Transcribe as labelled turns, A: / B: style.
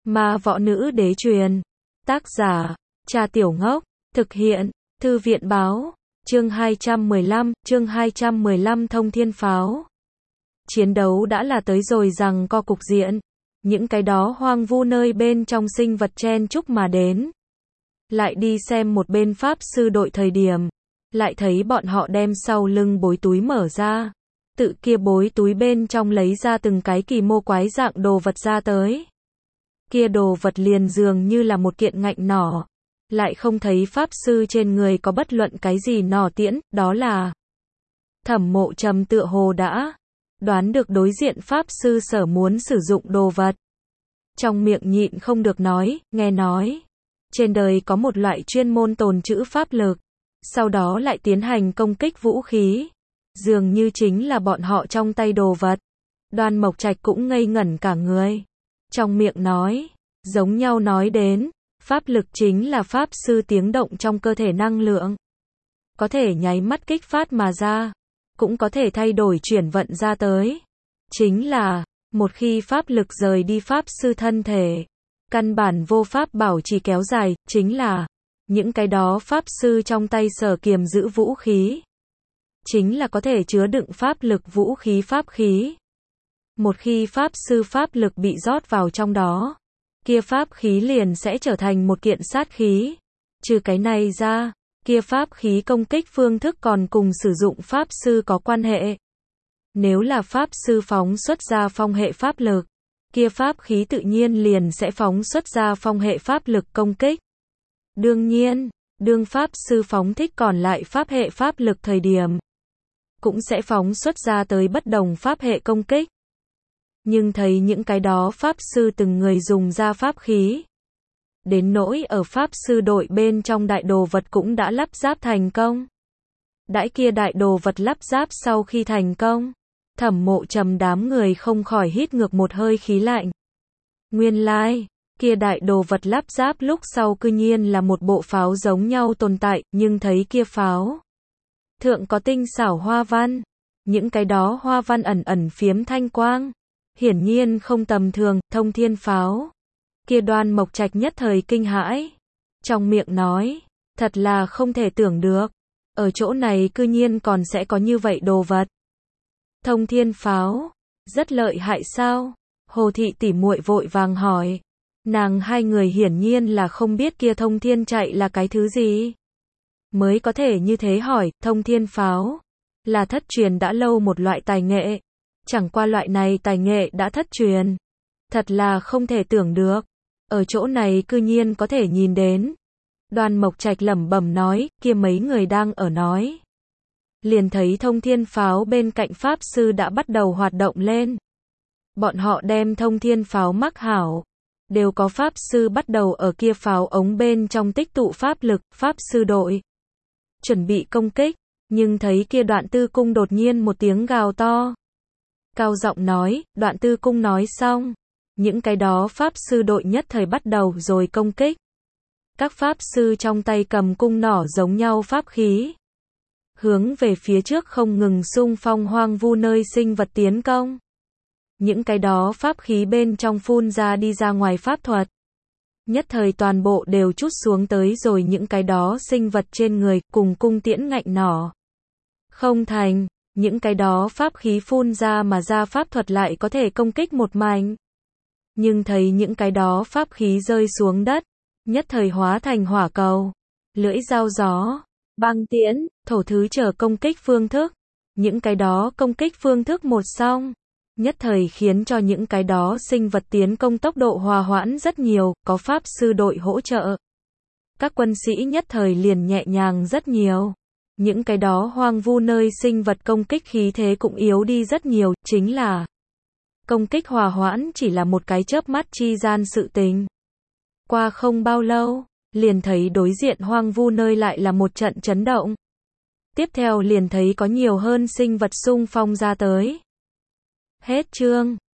A: Ma Võ Nữ Đế truyền. Tác giả, Trà Tiểu Ngốc. Thực hiện, Thư viện Báo. Chương 215 Thông Thiên Pháo. Chiến đấu đã là tới rồi rằng co cục diện. Những cái đó hoang vu nơi bên trong sinh vật chen chúc mà đến. Lại đi xem một bên pháp sư đội thời điểm. Lại thấy bọn họ đem sau lưng bối túi mở ra. Tự kia bối túi bên trong lấy ra từng cái kỳ mô quái dạng đồ vật ra tới. Kia đồ vật liền dường như là một kiện ngạnh nỏ. Lại không thấy pháp sư trên người có bất luận cái gì nỏ tiễn, đó là Thẩm Mộ Trầm tựa hồ đã đoán được đối diện pháp sư sở muốn sử dụng đồ vật. Trong miệng nhịn không được nói, nghe nói trên đời có một loại chuyên môn tồn trữ pháp lực, sau đó lại tiến hành công kích vũ khí, dường như chính là bọn họ trong tay đồ vật. Đoan Mộc Trạch cũng ngây ngẩn cả người. Trong miệng nói, giống nhau nói đến, pháp lực chính là pháp sư tiếng động trong cơ thể năng lượng. Có thể nháy mắt kích phát mà ra, cũng có thể thay đổi chuyển vận ra tới. Chính là, một khi pháp lực rời đi pháp sư thân thể, căn bản vô pháp bảo trì kéo dài, chính là những cái đó pháp sư trong tay sở kiềm giữ vũ khí. Chính là có thể chứa đựng pháp lực vũ khí pháp khí. Một khi pháp sư pháp lực bị rót vào trong đó, kia pháp khí liền sẽ trở thành một kiện sát khí. Trừ cái này ra, kia pháp khí công kích phương thức còn cùng sử dụng pháp sư có quan hệ. Nếu là pháp sư phóng xuất ra phong hệ pháp lực, kia pháp khí tự nhiên liền sẽ phóng xuất ra phong hệ pháp lực công kích. Đương nhiên, đương pháp sư phóng thích còn lại pháp hệ pháp lực thời điểm, cũng sẽ phóng xuất ra tới bất đồng pháp hệ công kích. Nhưng thấy những cái đó pháp sư từng người dùng ra pháp khí. Đến nỗi ở pháp sư đội bên trong đại đồ vật cũng đã lắp ráp thành công. Đãi kia đại đồ vật lắp ráp sau khi thành công, Thẩm Mộ Trầm đám người không khỏi hít ngược một hơi khí lạnh. Nguyên lai, kia đại đồ vật lắp ráp lúc sau cư nhiên là một bộ pháo giống nhau tồn tại, nhưng thấy kia pháo thượng có tinh xảo hoa văn, những cái đó hoa văn ẩn ẩn phiếm thanh quang, hiển nhiên không tầm thường. Thông thiên pháo. Kia Đoan Mộc Trạch nhất thời kinh hãi, trong miệng nói, thật là không thể tưởng được, ở chỗ này cư nhiên còn sẽ có như vậy đồ vật. Thông thiên pháo, rất lợi hại sao? Hồ Thị tỷ muội vội vàng hỏi. Nàng hai người hiển nhiên là không biết kia thông thiên chạy là cái thứ gì, mới có thể như thế hỏi. Thông thiên pháo là thất truyền đã lâu một loại tài nghệ, chẳng qua loại này tài nghệ đã thất truyền, thật là không thể tưởng được, ở chỗ này cư nhiên có thể nhìn đến. Đoan Mộc Trạch lẩm bẩm nói, kia mấy người đang ở nói. Liền thấy thông thiên pháo bên cạnh pháp sư đã bắt đầu hoạt động lên. Bọn họ đem thông thiên pháo mắc hảo. Đều có pháp sư bắt đầu ở kia pháo ống bên trong tích tụ pháp lực, pháp sư đội chuẩn bị công kích, nhưng thấy kia Đoạn Tư Cung đột nhiên một tiếng gào to. Cao giọng nói, Đoạn Tư Cung nói xong, những cái đó pháp sư đội nhất thời bắt đầu rồi công kích. Các pháp sư trong tay cầm cung nỏ giống nhau pháp khí, hướng về phía trước không ngừng xung phong hoang vu nơi sinh vật tiến công. Những cái đó pháp khí bên trong phun ra đi ra ngoài pháp thuật, nhất thời toàn bộ đều trút xuống tới rồi những cái đó sinh vật trên người, cùng cung tiễn ngạnh nỏ. Không thành, những cái đó pháp khí phun ra mà ra pháp thuật lại có thể công kích một mảnh. Nhưng thấy những cái đó pháp khí rơi xuống đất, nhất thời hóa thành hỏa cầu, lưỡi dao gió, băng tiễn, thổ thứ chờ công kích phương thức. Những cái đó công kích phương thức một xong, nhất thời khiến cho những cái đó sinh vật tiến công tốc độ hòa hoãn rất nhiều, có pháp sư đội hỗ trợ. Các quân sĩ nhất thời liền nhẹ nhàng rất nhiều. Những cái đó hoang vu nơi sinh vật công kích khí thế cũng yếu đi rất nhiều, chính là công kích hòa hoãn chỉ là một cái chớp mắt chi gian sự tình. Qua không bao lâu, liền thấy đối diện hoang vu nơi lại là một trận chấn động. Tiếp theo liền thấy có nhiều hơn sinh vật xung phong ra tới. Hết chương.